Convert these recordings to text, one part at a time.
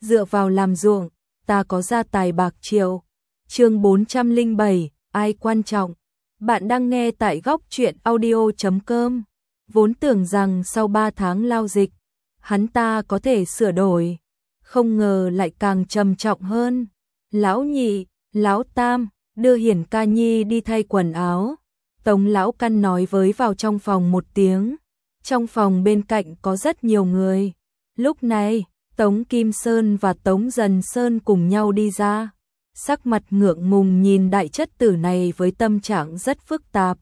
dựa vào làm ruộng, ta có gia tài bạc triệu. Chương 407, ai quan trọng. Bạn đang nghe tại góc truyện audio.com. Vốn tưởng rằng sau 3 tháng lao dịch, hắn ta có thể sửa đổi, không ngờ lại càng trầm trọng hơn. Lão nhị, lão tam, đưa Hiển ca nhi đi thay quần áo. Tống lão căn nói với vào trong phòng một tiếng. Trong phòng bên cạnh có rất nhiều người. Lúc này, Tống Kim Sơn và Tống Dần Sơn cùng nhau đi ra. Sắc mặt ngượng ngùng nhìn đại chất tử này với tâm trạng rất phức tạp.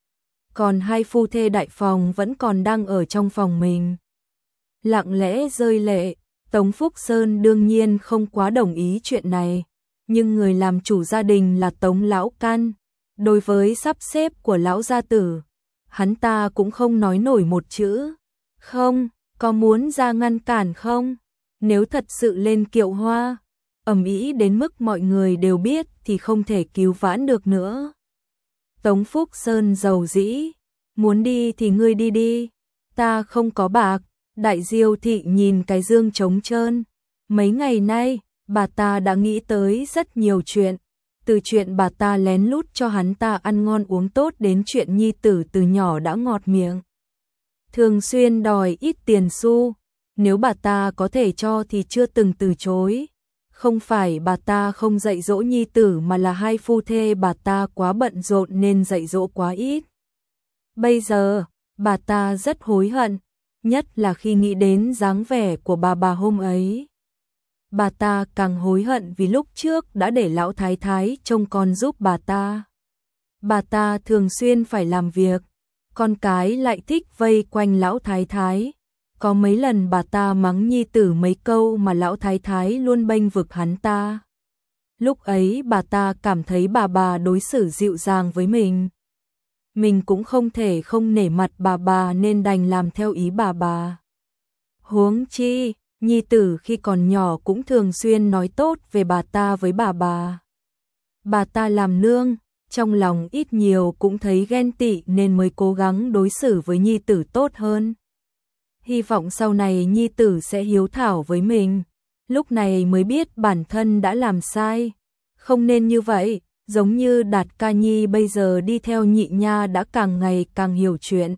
Còn hai phu thê đại phòng vẫn còn đang ở trong phòng mình. Lặng lẽ rơi lệ, Tống Phúc Sơn đương nhiên không quá đồng ý chuyện này. Nhưng người làm chủ gia đình là Tống Lão Căn. Đối với sắp xếp của lão gia tử, hắn ta cũng không nói nổi một chữ. Không, có muốn ra ngăn cản không? Nếu thật sự lên kiệu hoa, ầm ĩ đến mức mọi người đều biết thì không thể cứu vãn được nữa. Tống Phúc Sơn giàu dĩ, muốn đi thì ngươi đi đi, ta không có bạc. Đại Diêu thị nhìn cái dương trống trơn. Mấy ngày nay, bà ta đã nghĩ tới rất nhiều chuyện. Từ chuyện bà ta lén lút cho hắn ta ăn ngon uống tốt đến chuyện nhi tử từ nhỏ đã ngọt miệng. Thường xuyên đòi ít tiền xu, nếu bà ta có thể cho thì chưa từng từ chối. Không phải bà ta không dạy dỗ nhi tử mà là hai phu thê bà ta quá bận rộn nên dạy dỗ quá ít. Bây giờ, bà ta rất hối hận, nhất là khi nghĩ đến dáng vẻ của bà hôm ấy. Bà ta càng hối hận vì lúc trước đã để lão thái thái trông con giúp bà ta. Bà ta thường xuyên phải làm việc, con cái lại thích vây quanh lão thái thái. Có mấy lần bà ta mắng nhi tử mấy câu mà lão thái thái luôn bênh vực hắn ta. Lúc ấy bà ta cảm thấy bà đối xử dịu dàng với mình. Mình cũng không thể không nể mặt bà nên đành làm theo ý bà. Huống chi, nhi tử khi còn nhỏ cũng thường xuyên nói tốt về bà ta với bà. Bà ta làm nương, trong lòng ít nhiều cũng thấy ghen tị nên mới cố gắng đối xử với nhi tử tốt hơn. Hy vọng sau này nhi tử sẽ hiếu thảo với mình. Lúc này mới biết bản thân đã làm sai. Không nên như vậy, giống như Đạt ca nhi bây giờ đi theo nhị nha đã càng ngày càng hiểu chuyện.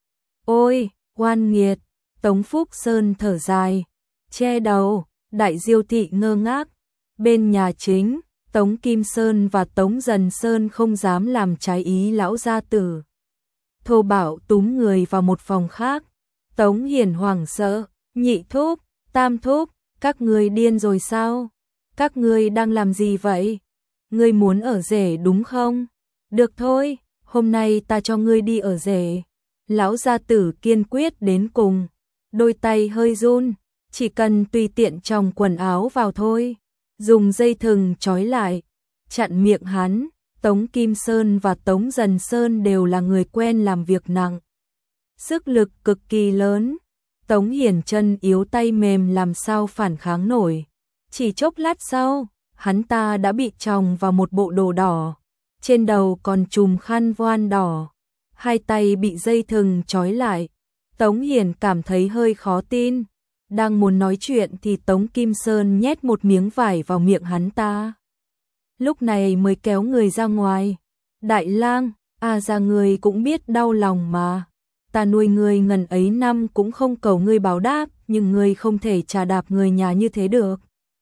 Ôi, oan nghiệt, Tống Phúc Sơn thở dài, che đầu. Đại Diêu thị ngơ ngác. Bên nhà chính, Tống Kim Sơn và Tống Dần Sơn không dám làm trái ý lão gia tử. Thô bạo túm người vào một phòng khác. Tống Hiển hoảng sợ, nhị thúc, tam thúc, các ngươi điên rồi sao? Các ngươi đang làm gì vậy? Ngươi muốn ở rể đúng không? Được thôi, hôm nay ta cho ngươi đi ở rể. Lão gia tử kiên quyết đến cùng, đôi tay hơi run, chỉ cần tùy tiện trong quần áo vào thôi. Dùng dây thừng trói lại, chặn miệng hắn. Tống Kim Sơn và Tống Dần Sơn đều là người quen làm việc nặng. Sức lực cực kỳ lớn, Tống Hiển chân yếu tay mềm làm sao phản kháng nổi. Chỉ chốc lát sau, hắn ta đã bị choàng vào một bộ đồ đỏ, trên đầu còn trùm khăn voan đỏ, hai tay bị dây thừng trói lại. Tống Hiển cảm thấy hơi khó tin, đang muốn nói chuyện thì Tống Kim Sơn nhét một miếng vải vào miệng hắn ta. Lúc này mới kéo người ra ngoài. Đại lang, ra người cũng biết đau lòng mà. Ta nuôi ngươi ngần ấy năm cũng không cầu ngươi báo đáp, nhưng ngươi không thể trà đạp người nhà như thế được.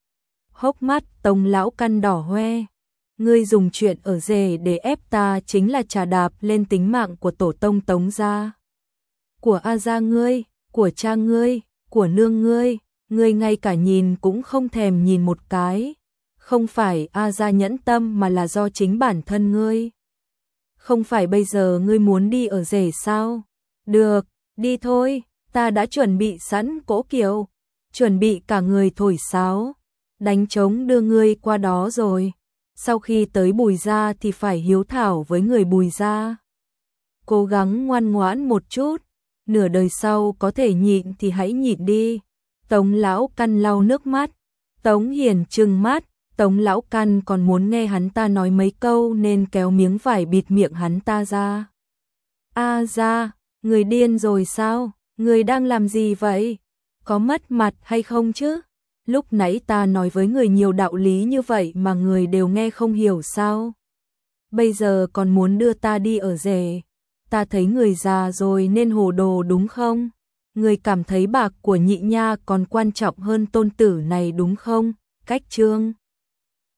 Hốc mắt Tống Lão Căn đỏ hoe. Ngươi dùng chuyện ở rể để ép ta chính là trà đạp lên tính mạng của tổ tông Tống gia. Của gia ngươi, của cha ngươi, của nương ngươi, ngươi ngay cả nhìn cũng không thèm nhìn một cái. Không phải gia nhẫn tâm mà là do chính bản thân ngươi. Không phải bây giờ ngươi muốn đi ở rể sao? Được, đi thôi, ta đã chuẩn bị sẵn cỗ kiệu, chuẩn bị cả người thổi sáo, đánh trống đưa ngươi qua đó rồi. Sau khi tới Bùi gia thì phải hiếu thảo với người Bùi gia. Cố gắng ngoan ngoãn một chút, nửa đời sau có thể nhịn thì hãy nhịn đi. Tống Lão Căn lau nước mắt, Tống Hiển trừng mắt, Tống Lão Căn còn muốn nghe hắn ta nói mấy câu nên kéo miếng vải bịt miệng hắn ta ra. Ra, người điên rồi sao? Người đang làm gì vậy? Có mất mặt hay không chứ? lúc nãy ta nói với người nhiều đạo lý như vậy mà người đều nghe không hiểu sao? Bây giờ còn muốn đưa ta đi ở rể, ta thấy người già rồi nên hồ đồ đúng không? Người cảm thấy bạc của nhị nha còn quan trọng hơn tôn tử này đúng không? Cách Trương